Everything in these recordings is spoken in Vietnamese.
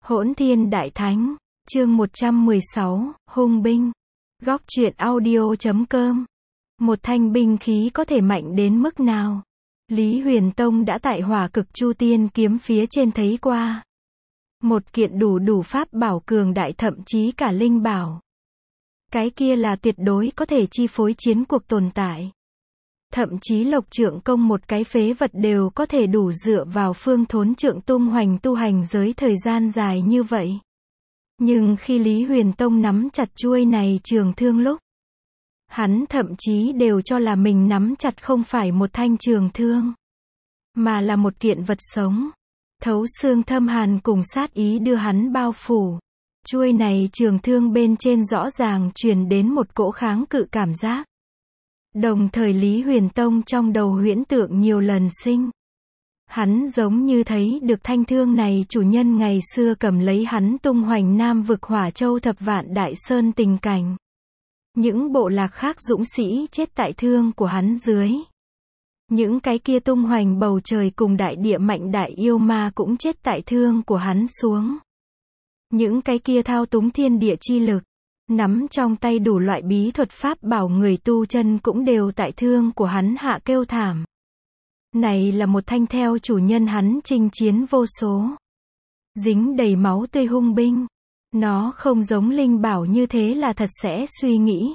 Hỗn Thiên Đại Thánh, chương 116, Hung Binh. Góc truyện audio.com. Một thanh binh khí có thể mạnh đến mức nào? Lý Huyền Tông đã tại Hỏa Cực Chu Tiên kiếm phía trên thấy qua. Một kiện đủ pháp bảo cường đại, thậm chí cả linh bảo. Cái kia là tuyệt đối có thể chi phối chiến cuộc tồn tại. Thậm chí Lộc Trượng Công một cái phế vật đều có thể đủ dựa vào Phương Thốn Trượng tung hoành tu hành giới thời gian dài như vậy. Nhưng khi Lý Huyền Tông nắm chặt chuôi này trường thương lúc, hắn thậm chí đều cho là mình nắm chặt không phải một thanh trường thương, mà là một kiện vật sống. Thấu xương thâm hàn cùng sát ý đưa hắn bao phủ. Chuôi này trường thương bên trên rõ ràng truyền đến một cỗ kháng cự cảm giác. Đồng thời Lý Huyền Tông trong đầu huyễn tượng nhiều lần sinh. Hắn giống như thấy được thanh thương này chủ nhân ngày xưa cầm lấy hắn tung hoành Nam vực Hỏa Châu thập vạn đại sơn tình cảnh. Những bộ lạc khác dũng sĩ chết tại thương của hắn dưới. Những cái kia tung hoành bầu trời cùng đại địa mạnh đại yêu ma cũng chết tại thương của hắn xuống. Những cái kia thao túng thiên địa chi lực, nắm trong tay đủ loại bí thuật pháp bảo người tu chân cũng đều tại thương của hắn hạ kêu thảm. Này là một thanh theo chủ nhân hắn chinh chiến vô số, dính đầy máu tươi hung binh. Nó không giống linh bảo như thế là thật sẽ suy nghĩ,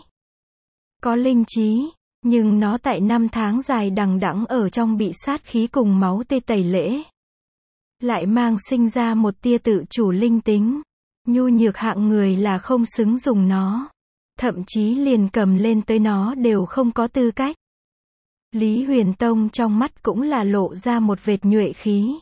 có linh trí, nhưng nó tại năm tháng dài đằng đẵng ở trong bị sát khí cùng máu tươi tẩy lễ, lại mang sinh ra một tia tự chủ linh tính. Nhu nhược hạng người là không xứng dùng nó, thậm chí liền cầm lên tới nó đều không có tư cách. Lý Huyền Tông trong mắt cũng là lộ ra một vệt nhuệ khí.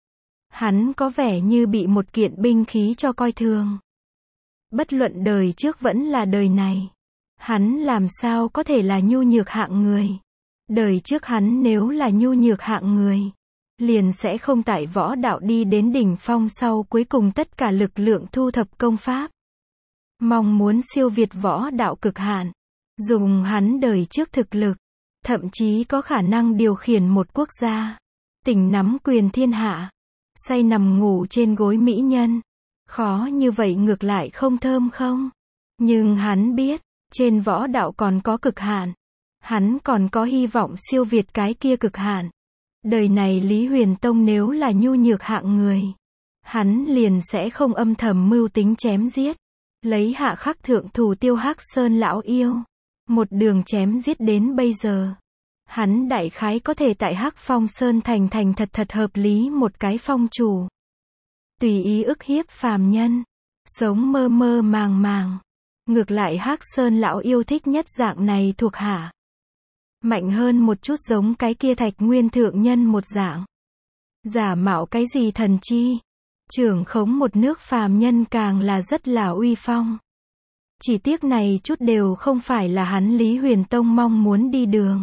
Hắn có vẻ như bị một kiện binh khí cho coi thường. Bất luận đời trước vẫn là đời này, hắn làm sao có thể là nhu nhược hạng người. Đời trước hắn nếu là nhu nhược hạng người, liền sẽ không tại võ đạo đi đến đỉnh phong sau cuối cùng tất cả lực lượng thu thập công pháp. Mong muốn siêu việt võ đạo cực hạn, dùng hắn đời trước thực lực, thậm chí có khả năng điều khiển một quốc gia, tỉnh nắm quyền thiên hạ, say nằm ngủ trên gối mỹ nhân. Khó như vậy ngược lại không thơm không? Nhưng hắn biết, trên võ đạo còn có cực hạn. Hắn còn có hy vọng siêu việt cái kia cực hạn. Đời này Lý Huyền Tông nếu là nhu nhược hạng người, hắn liền sẽ không âm thầm mưu tính chém giết, lấy hạ khắc thượng thủ tiêu Hắc Sơn lão yêu. Một đường chém giết đến bây giờ, hắn đại khái có thể tại Hắc Phong Sơn thành thật hợp lý một cái phong chủ. Tùy ý ức hiếp phàm nhân, sống mơ màng. Ngược lại Hắc Sơn lão yêu thích nhất dạng này thuộc hạ. Mạnh hơn một chút giống cái kia Thạch Nguyên thượng nhân một dạng. Giả mạo cái gì thần chi, trưởng khống một nước phàm nhân càng là rất là uy phong. Chỉ tiếc này chút đều không phải là hắn Lý Huyền Tông mong muốn đi đường.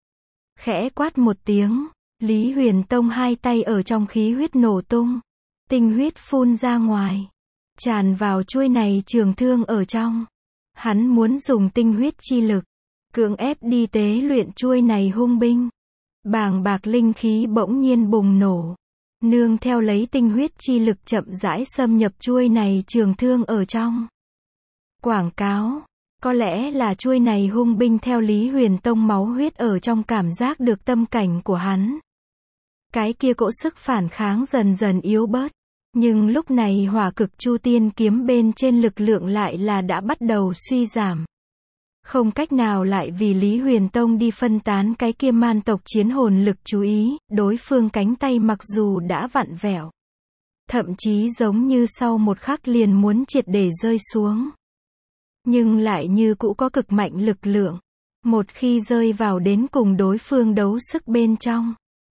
Khẽ quát một tiếng, Lý Huyền Tông hai tay ở trong khí huyết nổ tung. Tinh huyết phun ra ngoài, tràn vào chuôi này trường thương ở trong. Hắn muốn dùng tinh huyết chi lực, cưỡng ép đi tế luyện chuôi này hung binh. Bàng bạc linh khí bỗng nhiên bùng nổ, nương theo lấy tinh huyết chi lực chậm rãi xâm nhập chuôi này trường thương ở trong. Quảng cáo, có lẽ là chuôi này hung binh theo Lý Huyền Tông máu huyết ở trong cảm giác được tâm cảnh của hắn. Cái kia cỗ sức phản kháng dần dần yếu bớt. Nhưng lúc này Hỏa Cực Chu Tiên kiếm bên trên lực lượng lại là đã bắt đầu suy giảm. Không cách nào lại vì Lý Huyền Tông đi phân tán cái kia man tộc chiến hồn lực chú ý, đối phương cánh tay mặc dù đã vặn vẹo, thậm chí giống như sau một khắc liền muốn triệt để rơi xuống. Nhưng lại như cũ có cực mạnh lực lượng. Một khi rơi vào đến cùng đối phương đấu sức bên trong,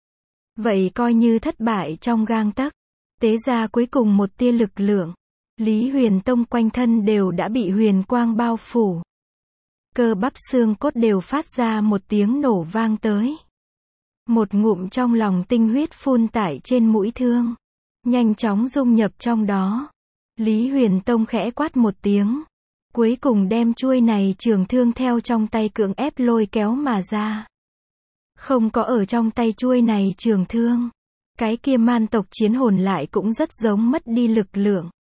vậy coi như thất bại trong gang tấc. Tế ra cuối cùng một tia lực lượng, Lý Huyền Tông quanh thân đều đã bị huyền quang bao phủ. Cơ bắp xương cốt đều phát ra một tiếng nổ vang tới. Một ngụm trong lòng tinh huyết phun tải trên mũi thương, nhanh chóng dung nhập trong đó. Lý Huyền Tông khẽ quát một tiếng, cuối cùng đem chuôi này trường thương theo trong tay cưỡng ép lôi kéo mà ra. Không có ở trong tay chuôi này trường thương, cái kia man tộc chiến hồn lại cũng rất giống mất đi lực lượng.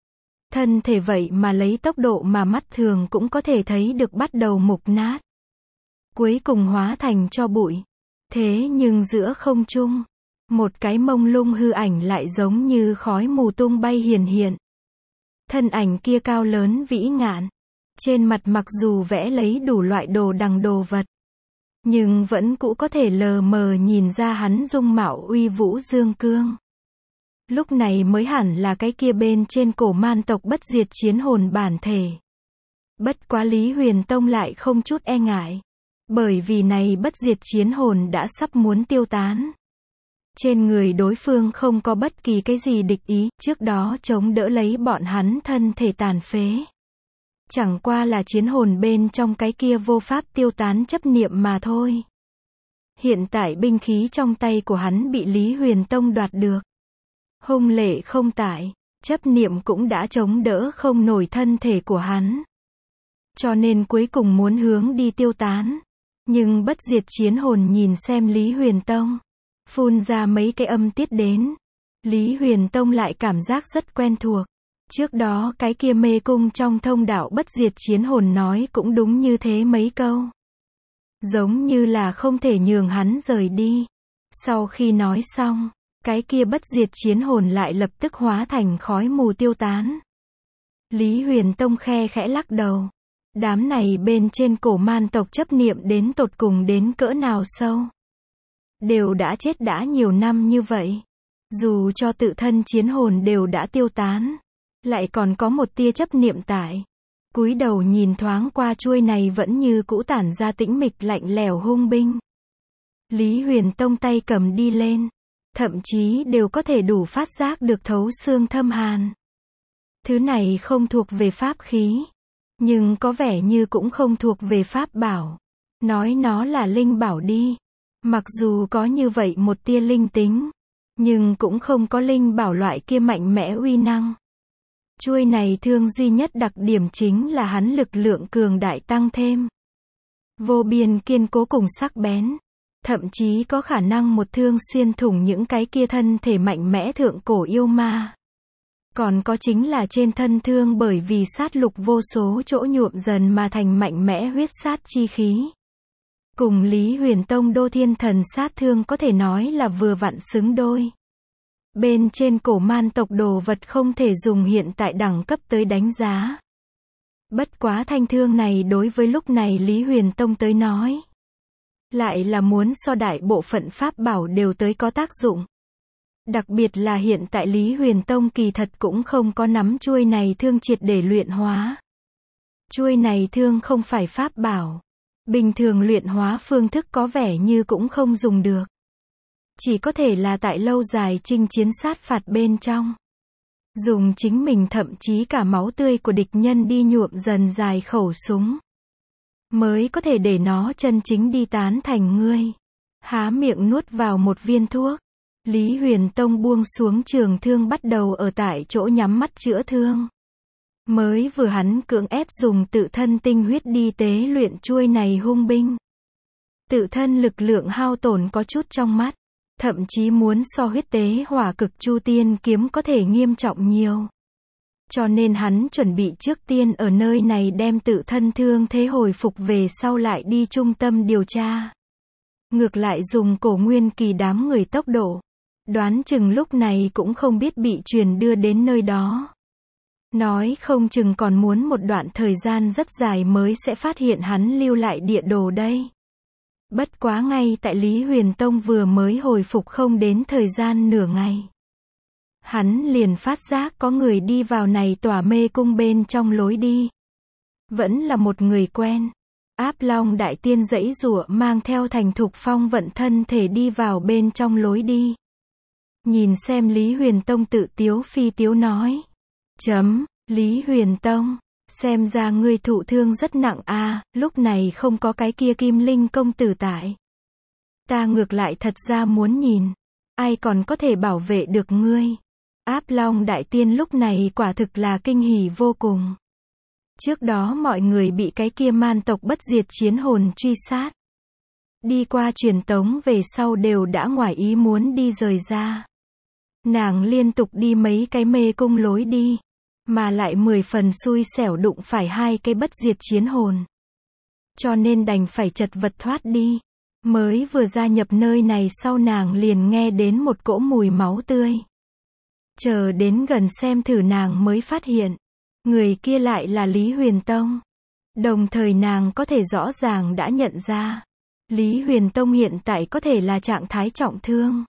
Thân thể vậy mà lấy tốc độ mà mắt thường cũng có thể thấy được bắt đầu mục nát. Cuối cùng hóa thành tro bụi. Thế nhưng giữa không trung, một cái mông lung hư ảnh lại giống như khói mù tung bay hiển hiện. Thân ảnh kia cao lớn vĩ ngạn. Trên mặt mặc dù vẽ lấy đủ loại đồ đằng đồ vật, nhưng vẫn cũng có thể lờ mờ nhìn ra hắn dung mạo uy vũ dương cương. Lúc này mới hẳn là cái kia bên trên cổ man tộc bất diệt chiến hồn bản thể. Bất quá Lý Huyền Tông lại không chút e ngại. Bởi vì này bất diệt chiến hồn đã sắp muốn tiêu tán. Trên người đối phương không có bất kỳ cái gì địch ý, trước đó chống đỡ lấy bọn hắn thân thể tàn phế. Chẳng qua là chiến hồn bên trong cái kia vô pháp tiêu tán chấp niệm mà thôi. Hiện tại binh khí trong tay của hắn bị Lý Huyền Tông đoạt được. Hung lệ không tải, chấp niệm cũng đã chống đỡ không nổi thân thể của hắn. Cho nên cuối cùng muốn hướng đi tiêu tán. Nhưng bất diệt chiến hồn nhìn xem Lý Huyền Tông, phun ra mấy cái âm tiết đến. Lý Huyền Tông lại cảm giác rất quen thuộc. Trước đó cái kia mê cung trong thông đạo bất diệt chiến hồn nói cũng đúng như thế mấy câu. Giống như là không thể nhường hắn rời đi. Sau khi nói xong, cái kia bất diệt chiến hồn lại lập tức hóa thành khói mù tiêu tán. Lý Huyền Tông khe khẽ lắc đầu. Đám này bên trên cổ man tộc chấp niệm đến tột cùng đến cỡ nào sâu. Đều đã chết đã nhiều năm như vậy. Dù cho tự thân chiến hồn đều đã tiêu tán, lại còn có một tia chấp niệm tại. Cúi đầu nhìn thoáng qua chuôi này vẫn như cũ tản ra tĩnh mịch lạnh lẽo hung binh. Lý Huyền Tông tay cầm đi lên, thậm chí đều có thể đủ phát giác được thấu xương thâm hàn. Thứ này không thuộc về pháp khí, nhưng có vẻ như cũng không thuộc về pháp bảo. Nói nó là linh bảo đi. Mặc dù có như vậy một tia linh tính, nhưng cũng không có linh bảo loại kia mạnh mẽ uy năng. Chuôi này thương duy nhất đặc điểm chính là hắn lực lượng cường đại tăng thêm. Vô biên kiên cố cùng sắc bén. Thậm chí có khả năng một thương xuyên thủng những cái kia thân thể mạnh mẽ thượng cổ yêu ma. Còn có chính là trên thân thương bởi vì sát lục vô số chỗ nhuộm dần mà thành mạnh mẽ huyết sát chi khí. Cùng Lý Huyền Tông đô thiên thần sát thương có thể nói là vừa vặn xứng đôi. Bên trên cổ man tộc đồ vật không thể dùng hiện tại đẳng cấp tới đánh giá. Bất quá thanh thương này đối với lúc này Lý Huyền Tông tới nói, lại là muốn so đại bộ phận pháp bảo đều tới có tác dụng. Đặc biệt là hiện tại Lý Huyền Tông kỳ thật cũng không có nắm chuôi này thương triệt để luyện hóa. Chuôi này thương không phải pháp bảo. Bình thường luyện hóa phương thức có vẻ như cũng không dùng được. Chỉ có thể là tại lâu dài chinh chiến sát phạt bên trong. Dùng chính mình thậm chí cả máu tươi của địch nhân đi nhuộm dần dài khẩu súng. Mới có thể để nó chân chính đi tán thành ngươi. Há miệng nuốt vào một viên thuốc. Lý Huyền Tông buông xuống trường thương bắt đầu ở tại chỗ nhắm mắt chữa thương. Mới vừa hắn cưỡng ép dùng tự thân tinh huyết đi tế luyện chuôi này hung binh. Tự thân lực lượng hao tổn có chút trong mắt. Thậm chí muốn so huyết tế hỏa cực chu tiên kiếm có thể nghiêm trọng nhiều. Cho nên hắn chuẩn bị trước tiên ở nơi này đem tự thân thương thế hồi phục về sau lại đi trung tâm điều tra. Ngược lại dùng cổ nguyên kỳ đám người tốc độ. Đoán chừng lúc này cũng không biết bị truyền đưa đến nơi đó. Nói không chừng còn muốn một đoạn thời gian rất dài mới sẽ phát hiện hắn lưu lại địa đồ đây. Bất quá ngay tại Lý Huyền Tông vừa mới hồi phục không đến thời gian nửa ngày. Hắn liền phát giác có người đi vào này tòa mê cung bên trong lối đi. Vẫn là một người quen. Áp Long Đại Tiên giãy giụa mang theo thành thục phong vận thân thể đi vào bên trong lối đi. Nhìn xem Lý Huyền Tông tự tiếu phi tiếu nói. Lý Huyền Tông, xem ra ngươi thụ thương rất nặng a, lúc này không có cái kia Kim Linh công tử tại. Ta ngược lại thật ra muốn nhìn, ai còn có thể bảo vệ được ngươi. Áp Long Đại Tiên lúc này quả thực là kinh hỉ vô cùng. Trước đó mọi người bị cái kia man tộc bất diệt chiến hồn truy sát. Đi qua truyền tống về sau đều đã ngoài ý muốn đi rời ra. Nàng liên tục đi mấy cái mê cung lối đi. mà lại 10 phần xui xẻo đụng phải hai cái bất diệt chiến hồn. Cho nên đành phải chật vật thoát đi. Mới vừa gia nhập nơi này sau nàng liền nghe đến một cỗ mùi máu tươi. Chờ đến gần xem thử nàng mới phát hiện, người kia lại là Lý Huyền Tông. Đồng thời nàng có thể rõ ràng đã nhận ra, Lý Huyền Tông hiện tại có thể là trạng thái trọng thương.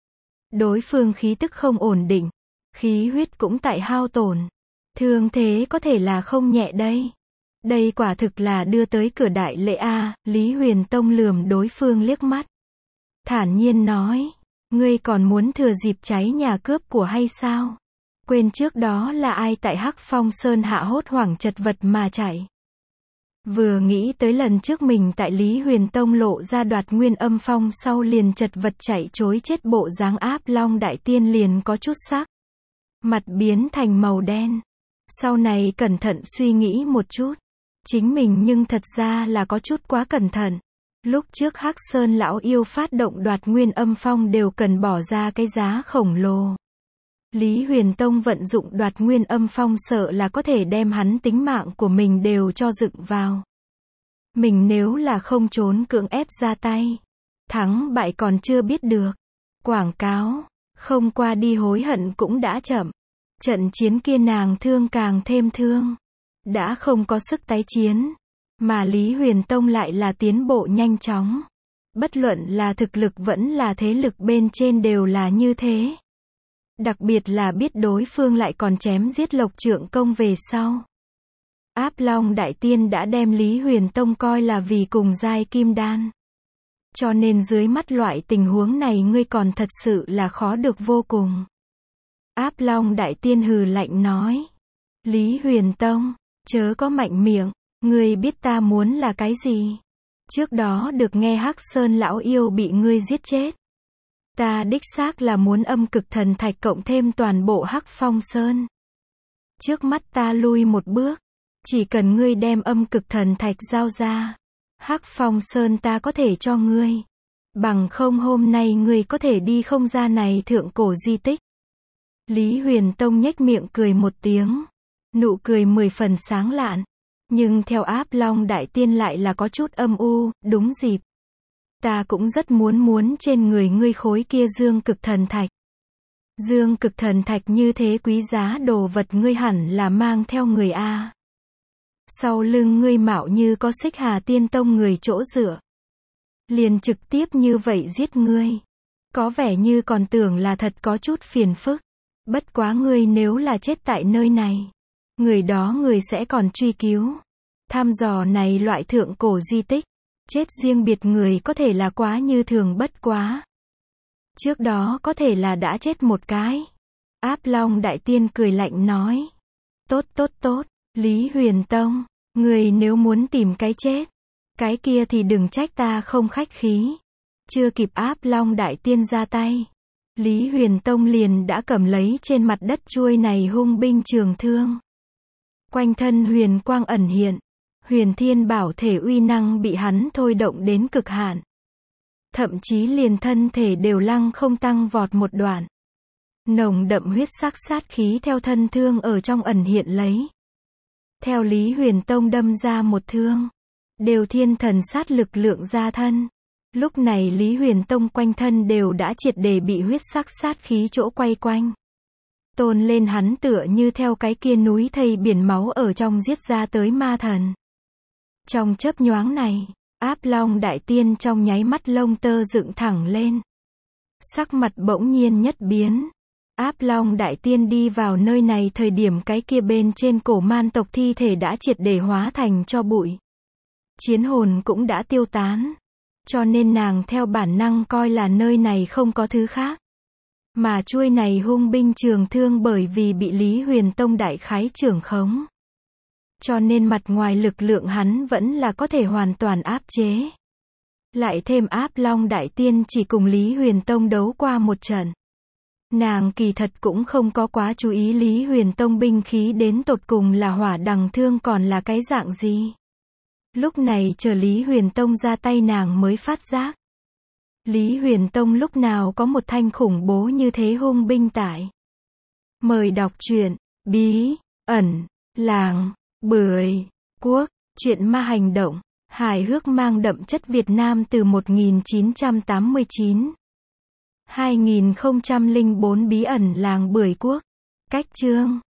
Đối phương khí tức không ổn định, khí huyết cũng tại hao tổn. Thương thế có thể là không nhẹ đây. Đây quả thực là đưa tới cửa đại lễ a. Lý Huyền Tông lườm đối phương liếc mắt. Thản nhiên nói, ngươi còn muốn thừa dịp cháy nhà cướp của hay sao? Quên trước đó là ai tại Hắc Phong Sơn hạ hốt hoảng chật vật mà chạy. Vừa nghĩ tới lần trước mình tại Lý Huyền Tông lộ ra đoạt nguyên âm phong sau liền chật vật chạy trối chết bộ dáng Áp Long Đại Tiên liền có chút sắc. Mặt biến thành màu đen. Sau này cẩn thận suy nghĩ một chút. Chính mình nhưng thật ra là có chút quá cẩn thận. Lúc trước Hắc Sơn lão yêu phát động đoạt nguyên âm phong đều cần bỏ ra cái giá khổng lồ. Lý Huyền Tông vận dụng đoạt nguyên âm phong sợ là có thể đem hắn tính mạng của mình đều cho dựng vào. Mình nếu là không trốn cưỡng ép ra tay, thắng bại còn chưa biết được. Quảng cáo, không qua đi hối hận cũng đã chậm. Trận chiến kia nàng thương càng thêm thương. Đã không có sức tái chiến. Mà Lý Huyền Tông lại là tiến bộ nhanh chóng. Bất luận là thực lực vẫn là thế lực bên trên đều là như thế. Đặc biệt là biết đối phương lại còn chém giết Lộc Trượng Công về sau. Áp Long Đại Tiên đã đem Lý Huyền Tông coi là vì cùng giai kim đan. Cho nên dưới mắt loại tình huống này ngươi còn thật sự là khó được vô cùng. Áp Long Đại Tiên hừ lạnh nói. Lý Huyền Tông, chớ có mạnh miệng, ngươi biết ta muốn là cái gì? Trước đó được nghe Hắc Sơn lão yêu bị ngươi giết chết. Ta đích xác là muốn âm cực thần thạch cộng thêm toàn bộ Hắc Phong Sơn. Trước mắt ta lui một bước. Chỉ cần ngươi đem âm cực thần thạch giao ra. Hắc Phong Sơn ta có thể cho ngươi. Bằng không hôm nay ngươi có thể đi không ra này thượng cổ di tích. Lý Huyền Tông nhếch miệng cười một tiếng. Nụ cười 10 phần sáng lạn. Nhưng theo Áp Long Đại Tiên lại là có chút âm u, đúng dịp. Ta cũng rất muốn trên người ngươi khối kia dương cực thần thạch. Dương cực thần thạch như thế quý giá đồ vật ngươi hẳn là mang theo người a. Sau lưng ngươi mạo như có Xích Hà Tiên Tông người chỗ dựa. Liền trực tiếp như vậy giết ngươi. Có vẻ như còn tưởng là thật có chút phiền phức. Bất quá ngươi nếu là chết tại nơi này. Người đó người sẽ còn truy cứu. Thăm dò này loại thượng cổ di tích. Chết riêng biệt người có thể là quá như thường bất quá. Trước đó có thể là đã chết một cái. Áp Long Đại Tiên cười lạnh nói. Tốt, Lý Huyền Tông. Người nếu muốn tìm cái chết. Cái kia thì đừng trách ta không khách khí. Chưa kịp Áp Long Đại Tiên ra tay. Lý Huyền Tông liền đã cầm lấy trên mặt đất chuôi này hung binh trường thương. Quanh thân huyền quang ẩn hiện. Huyền Thiên Bảo thể uy năng bị hắn thôi động đến cực hạn. Thậm chí liền thân thể đều lăng không tăng vọt một đoạn. Nồng đậm huyết sắc sát khí theo thân thương ở trong ẩn hiện lấy. Theo Lý Huyền Tông đâm ra một thương. Đều thiên thần sát lực lượng ra thân. Lúc này Lý Huyền Tông quanh thân đều đã triệt để bị huyết sắc sát khí chỗ quay quanh. Tôn lên hắn tựa như theo cái kia núi thây biển máu ở trong giết ra tới ma thần. Trong chớp nhoáng này, Áp Long Đại Tiên trong nháy mắt lông tơ dựng thẳng lên. Sắc mặt bỗng nhiên nhất biến. Áp Long Đại Tiên đi vào nơi này thời điểm cái kia bên trên cổ man tộc thi thể đã triệt để hóa thành tro bụi. Chiến hồn cũng đã tiêu tán. Cho nên nàng theo bản năng coi là nơi này không có thứ khác. Mà chuôi này hung binh trường thương bởi vì bị Lý Huyền Tông đại khái trưởng khống. Cho nên mặt ngoài lực lượng hắn vẫn là có thể hoàn toàn áp chế. Lại thêm Áp Long Đại Tiên chỉ cùng Lý Huyền Tông đấu qua một trận. Nàng kỳ thật cũng không có quá chú ý Lý Huyền Tông binh khí đến tột cùng là hỏa đằng thương còn là cái dạng gì. Lúc này chờ Lý Huyền Tông ra tay nàng mới phát giác. Lý Huyền Tông lúc nào có một thanh khủng bố như thế hung binh tại. Mời đọc truyện, Bí ẩn, làng, bưởi, quốc, truyện ma hành động, hài hước mang đậm chất Việt Nam từ 1989. 2004 Bí ẩn làng bưởi quốc. Cách chương